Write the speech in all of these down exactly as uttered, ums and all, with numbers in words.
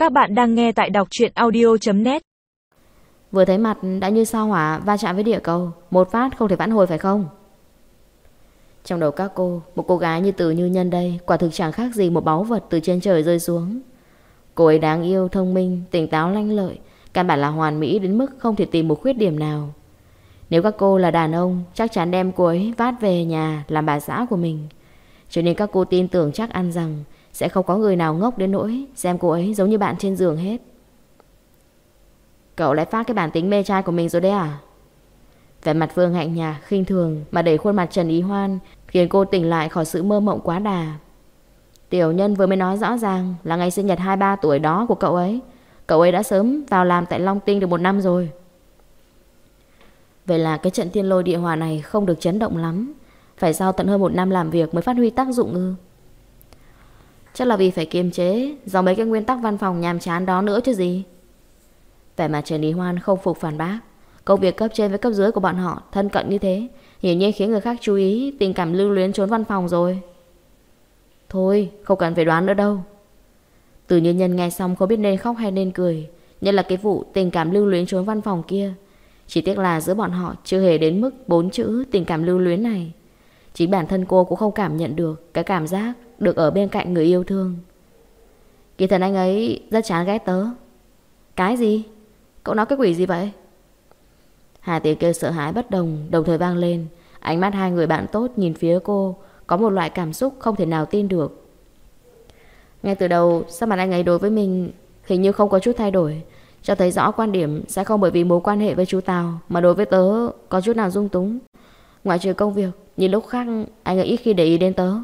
Các bạn đang nghe tại đọc truyện audio chấm net. Vừa thấy mặt đã như sao hỏa va chạm với địa cầu, một phát không thể vãn hồi phải không? Trong đầu các cô, một cô gái như Từ Như Nhân đây quả thực chẳng khác gì một báu vật từ trên trời rơi xuống. Cô ấy đáng yêu, thông minh, tỉnh táo, lanh lợi, căn bản là hoàn mỹ đến mức không thể tìm một khuyết điểm nào. Nếu các cô là đàn ông, chắc chắn đem cô ấy vát về nhà làm bà xã của mình. Cho nên các cô tin tưởng chắc ăn rằng sẽ không có người nào ngốc đến nỗi xem cô ấy giống như bạn trên giường hết. Cậu lại phát cái bản tính mê trai của mình rồi đấy à? Vẻ mặt Phương Hạnh Nhạc khinh thường mà đẩy khuôn mặt Trần Ý Hoan, khiến cô tỉnh lại khỏi sự mơ mộng quá đà. Tiểu Nhân vừa mới nói rõ ràng là ngày sinh nhật hai mươi ba tuổi đó của cậu ấy. Cậu ấy đã sớm vào làm tại Long Tinh được một năm rồi. Vậy là cái trận thiên lôi địa hỏa này không được chấn động lắm. Phải sau tận hơn một năm làm việc mới phát huy tác dụng ư? Chắc là vì phải kiềm chế do mấy cái nguyên tắc văn phòng nhàm chán đó nữa chứ gì. Vẻ mặt Trần Ý Hoan không phục phản bác. Công việc cấp trên với cấp dưới của bọn họ thân cận như thế, hiển nhiên khiến người khác chú ý tình cảm lưu luyến trốn văn phòng rồi. Thôi, không cần phải đoán nữa đâu. Từ Như Nhân nghe xong không biết nên khóc hay nên cười. Nhất là cái vụ tình cảm lưu luyến trốn văn phòng kia. Chỉ tiếc là giữa bọn họ chưa hề đến mức bốn chữ tình cảm lưu luyến này. Chính bản thân cô cũng không cảm nhận được cái cảm giác được ở bên cạnh người yêu thương. Kỳ thật anh ấy rất chán ghét tớ. Cái gì? Cậu nói cái quỷ gì vậy? Hà tiếng kêu sợ hãi bất đồng đồng thời vang lên. Ánh mắt hai người bạn tốt nhìn phía cô có một loại cảm xúc không thể nào tin được. Ngay từ đầu sao mặt anh ấy đối với mình hình như không có chút thay đổi, cho thấy rõ quan điểm sẽ không bởi vì mối quan hệ với chú Tào mà đối với tớ có chút nào dung túng. Ngoại trừ công việc, nhìn lúc khác anh ấy ít khi để ý đến tớ.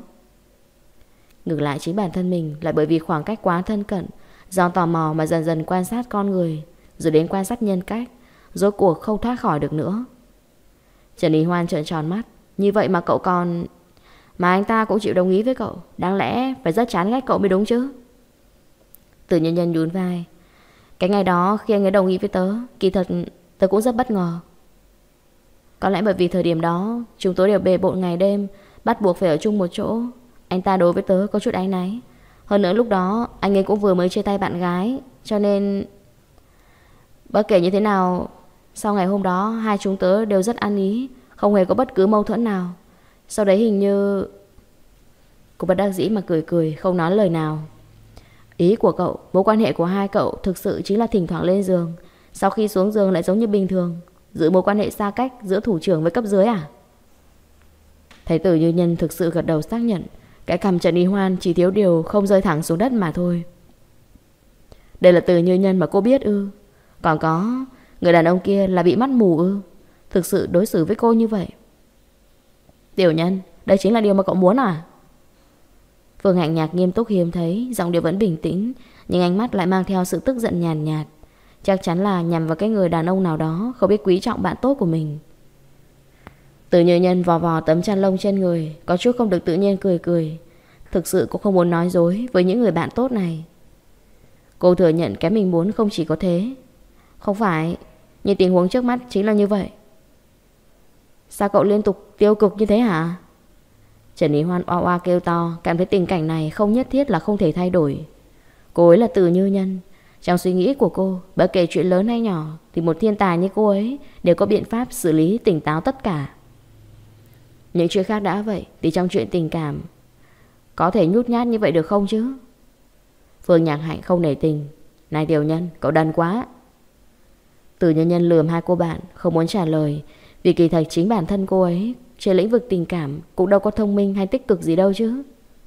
Ngược lại chính bản thân mình lại bởi vì khoảng cách quá thân cận, do tò mò mà dần dần quan sát con người, rồi đến quan sát nhân cách, rốt cuộc không thoát khỏi được nữa. Trần Ý Hoan trợn tròn mắt. Như vậy mà cậu còn... Mà anh ta cũng chịu đồng ý với cậu, đáng lẽ phải rất chán ghét cậu mới đúng chứ. Từ Nhân Nhân nhún vai. Cái ngày đó khi anh ấy đồng ý với tớ, kỳ thật tớ cũng rất bất ngờ. Có lẽ bởi vì thời điểm đó chúng tôi đều bề bộn ngày đêm, bắt buộc phải ở chung một chỗ. Anh ta đối với tớ có chút áy náy. Hơn nữa lúc đó anh ấy cũng vừa mới chia tay bạn gái, cho nên... Bất kể như thế nào, sau ngày hôm đó hai chúng tớ đều rất ăn ý, không hề có bất cứ mâu thuẫn nào. Sau đấy hình như... Cô bất đắc dĩ mà cười cười, không nói lời nào. Ý của cậu, mối quan hệ của hai cậu thực sự chính là thỉnh thoảng lên giường, sau khi xuống giường lại giống như bình thường, giữ mối quan hệ xa cách giữa thủ trưởng với cấp dưới à? Thấy Từ Như Nhân thực sự gật đầu xác nhận. Cái cằm Trần Ý Hoan chỉ thiếu điều không rơi thẳng xuống đất mà thôi. Đây là Từ Như Nhân mà cô biết ư? Còn có người đàn ông kia là bị mắt mù ư? Thực sự đối xử với cô như vậy? Tiểu Nhân, đây chính là điều mà cậu muốn à? Phương Hạnh Nhạc nghiêm túc hiếm thấy, giọng điệu vẫn bình tĩnh, nhưng ánh mắt lại mang theo sự tức giận nhàn nhạt, nhạt. Chắc chắn là nhằm vào cái người đàn ông nào đó không biết quý trọng bạn tốt của mình. Từ Như Nhân vò vò tấm chăn lông trên người, có chút không được tự nhiên cười cười. Thực sự cũng không muốn nói dối với những người bạn tốt này. Cô thừa nhận cái mình muốn không chỉ có thế. Không phải, nhưng tình huống trước mắt chính là như vậy. Sao cậu liên tục tiêu cực như thế hả? Trần Ý Hoan oa oa kêu to, cảm thấy tình cảnh này không nhất thiết là không thể thay đổi. Cô ấy là Từ Như Nhân. Trong suy nghĩ của cô, bất kể chuyện lớn hay nhỏ thì một thiên tài như cô ấy đều có biện pháp xử lý tỉnh táo tất cả. Những chuyện khác đã vậy thì trong chuyện tình cảm có thể nhút nhát như vậy được không chứ? Phương Nhạc Hạnh không nể tình. Này Tiểu Nhân, cậu đần quá. Từ Nhân Nhân lườm hai cô bạn, không muốn trả lời, vì kỳ thật chính bản thân cô ấy trên lĩnh vực tình cảm cũng đâu có thông minh hay tích cực gì đâu chứ.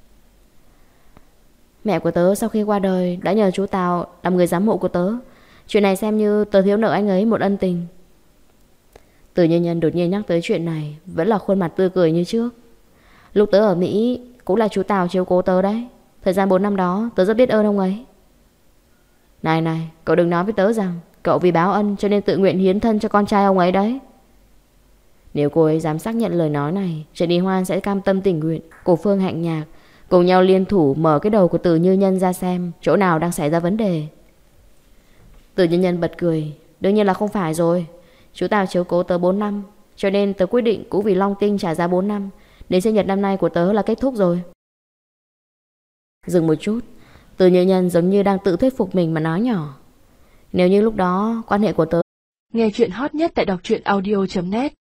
Mẹ của tớ sau khi qua đời đã nhờ chú Tào làm người giám hộ của tớ. Chuyện này xem như tớ thiếu nợ anh ấy một ân tình. Từ Nhân Nhân đột nhiên nhắc tới chuyện này, vẫn là khuôn mặt tươi cười như trước. Lúc tớ ở Mỹ cũng là chú Tào chiếu cố tớ đấy. Thời gian bốn năm đó tớ rất biết ơn ông ấy. Này này, cậu đừng nói với tớ rằng cậu vì báo ân cho nên tự nguyện hiến thân cho con trai ông ấy đấy. Nếu cô ấy dám xác nhận lời nói này, Trần Ý Hoan sẽ cam tâm tình nguyện cùng Phương Hạnh Nhạc cùng nhau liên thủ mở cái đầu của Từ Như Nhân ra xem chỗ nào đang xảy ra vấn đề. Từ Như Nhân bật cười. Đương nhiên là không phải rồi. Chú Tào chiếu cố tớ bốn năm, cho nên tớ quyết định cũng vì Long Tinh trả giá bốn năm. Đến sinh nhật năm nay của tớ là kết thúc rồi. Dừng một chút, Từ Như Nhân giống như đang tự thuyết phục mình mà nói nhỏ. Nếu như lúc đó quan hệ của tớ. Nghe chuyện hot nhất tại đọc truyện audio chấm net